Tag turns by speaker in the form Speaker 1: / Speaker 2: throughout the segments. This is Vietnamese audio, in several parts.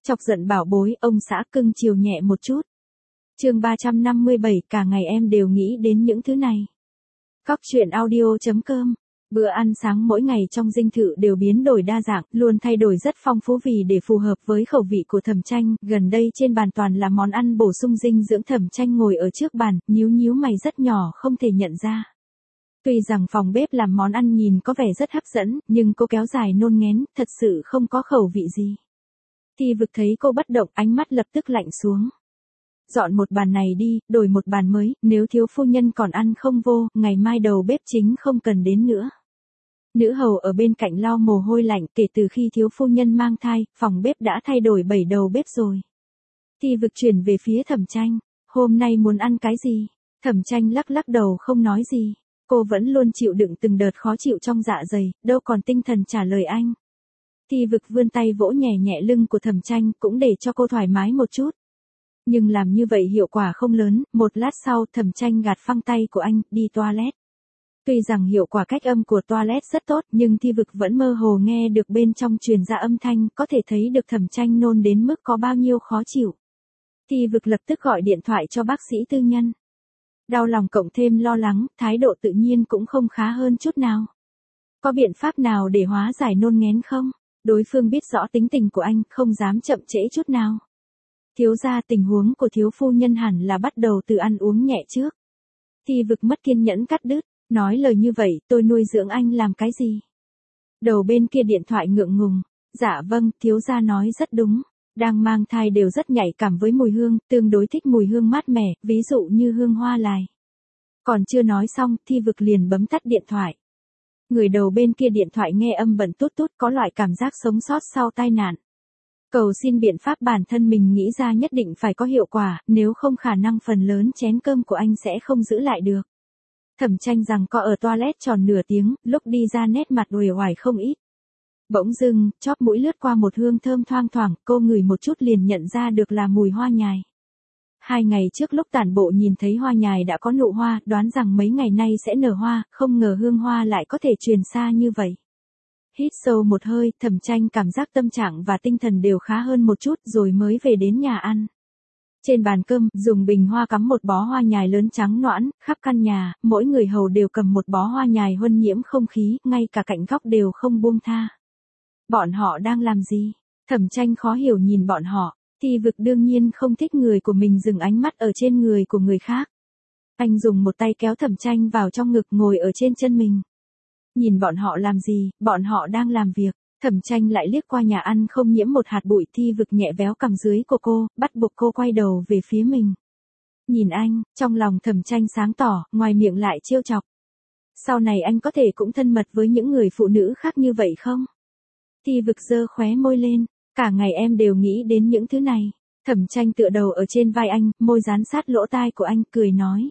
Speaker 1: Chọc giận bảo bối, ông xã cưng chiều nhẹ một chút. Chương 357, cả ngày em đều nghĩ đến những thứ này. Cóc truyện audio.com. Bữa ăn sáng mỗi ngày trong dinh thự đều biến đổi đa dạng, luôn thay đổi rất phong phú vì để phù hợp với khẩu vị của Thẩm Tranh. Gần đây trên bàn toàn là món ăn bổ sung dinh dưỡng. Thẩm Tranh ngồi ở trước bàn, nhíu mày rất nhỏ không thể nhận ra. Tuy rằng phòng bếp làm món ăn nhìn có vẻ rất hấp dẫn, nhưng cô kéo dài nôn ngén, thật sự không có khẩu vị gì. Thi Vực thấy cô bất động, ánh mắt lập tức lạnh xuống. Dọn một bàn này đi, đổi một bàn mới, nếu thiếu phu nhân còn ăn không vô, ngày mai đầu bếp chính không cần đến nữa. Nữ hầu ở bên cạnh lau mồ hôi lạnh, kể từ khi thiếu phu nhân mang thai, phòng bếp đã thay đổi 7 đầu bếp rồi. Thi Vực chuyển về phía Thẩm Tranh, hôm nay muốn ăn cái gì? Thẩm Tranh lắc đầu không nói gì. Cô vẫn luôn chịu đựng từng đợt khó chịu trong dạ dày, đâu còn tinh thần trả lời anh. Thi Vực vươn tay vỗ nhẹ nhẹ lưng của Thẩm Tranh, cũng để cho cô thoải mái một chút. Nhưng làm như vậy hiệu quả không lớn, một lát sau Thẩm Tranh gạt phăng tay của anh, đi toilet. Tuy rằng hiệu quả cách âm của toilet rất tốt, nhưng Thi Vực vẫn mơ hồ nghe được bên trong truyền ra âm thanh, có thể thấy được Thẩm Tranh nôn đến mức có bao nhiêu khó chịu. Thi Vực lập tức gọi điện thoại cho bác sĩ tư nhân. Đau lòng cộng thêm lo lắng, thái độ tự nhiên cũng không khá hơn chút nào. Có biện pháp nào để hóa giải nôn nghén không? Đối phương biết rõ tính tình của anh, không dám chậm trễ chút nào. Thiếu gia, tình huống của thiếu phu nhân hẳn là bắt đầu từ ăn uống nhẹ trước. Thi Vực mất kiên nhẫn cắt đứt, nói lời như vậy, tôi nuôi dưỡng anh làm cái gì? Đầu bên kia điện thoại ngượng ngùng, dạ vâng, thiếu gia nói rất đúng. Đang mang thai đều rất nhạy cảm với mùi hương, tương đối thích mùi hương mát mẻ, ví dụ như hương hoa lài. Còn chưa nói xong, Thi Vực liền bấm tắt điện thoại. Người đầu bên kia điện thoại nghe âm bẩn tút tút, có loại cảm giác sống sót sau tai nạn. Cầu xin biện pháp bản thân mình nghĩ ra nhất định phải có hiệu quả, nếu không khả năng phần lớn chén cơm của anh sẽ không giữ lại được. Thẩm Tranh rằng có ở toilet tròn nửa tiếng, lúc đi ra nét mặt uể oải không ít. Bỗng dưng, chóp mũi lướt qua một hương thơm thoang thoảng, cô ngửi một chút liền nhận ra được là mùi hoa nhài. 2 ngày trước lúc tản bộ nhìn thấy hoa nhài đã có nụ hoa, đoán rằng mấy ngày nay sẽ nở hoa, không ngờ hương hoa lại có thể truyền xa như vậy. Hít sâu một hơi, Thẩm Tranh cảm giác tâm trạng và tinh thần đều khá hơn một chút rồi mới về đến nhà ăn. Trên bàn cơm, dùng bình hoa cắm một bó hoa nhài lớn trắng nõn, khắp căn nhà, mỗi người hầu đều cầm một bó hoa nhài huân nhiễm không khí, ngay cả cạnh góc đều không buông tha. Bọn họ đang làm gì? Thẩm Tranh khó hiểu nhìn bọn họ. Thi Vực đương nhiên không thích người của mình dừng ánh mắt ở trên người của người khác. Anh dùng một tay kéo Thẩm Tranh vào trong ngực ngồi ở trên chân mình. Nhìn bọn họ làm gì, bọn họ đang làm việc. Thẩm Tranh lại liếc qua nhà ăn không nhiễm một hạt bụi. Thi Vực nhẹ véo cằm dưới của cô, bắt buộc cô quay đầu về phía mình. Nhìn anh, trong lòng Thẩm Tranh sáng tỏ, ngoài miệng lại trêu chọc. Sau này anh có thể cũng thân mật với những người phụ nữ khác như vậy không? Thi Vực giơ khóe môi lên, cả ngày em đều nghĩ đến những thứ này. Thẩm Tranh tựa đầu ở trên vai anh, môi dán sát lỗ tai của anh, cười nói.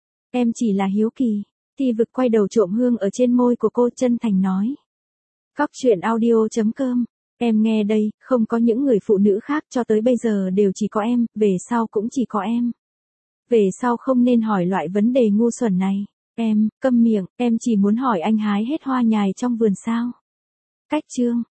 Speaker 1: Em chỉ là hiếu kỳ. Thi Vực quay đầu trộm hương ở trên môi của cô, chân thành nói. Cóc truyện audio.com. Em nghe đây, không có những người phụ nữ khác, cho tới bây giờ đều chỉ có em, về sau cũng chỉ có em. Về sau không nên hỏi loại vấn đề ngu xuẩn này. Em, câm miệng, em chỉ muốn hỏi anh hái hết hoa nhài trong vườn sao? Cách chương.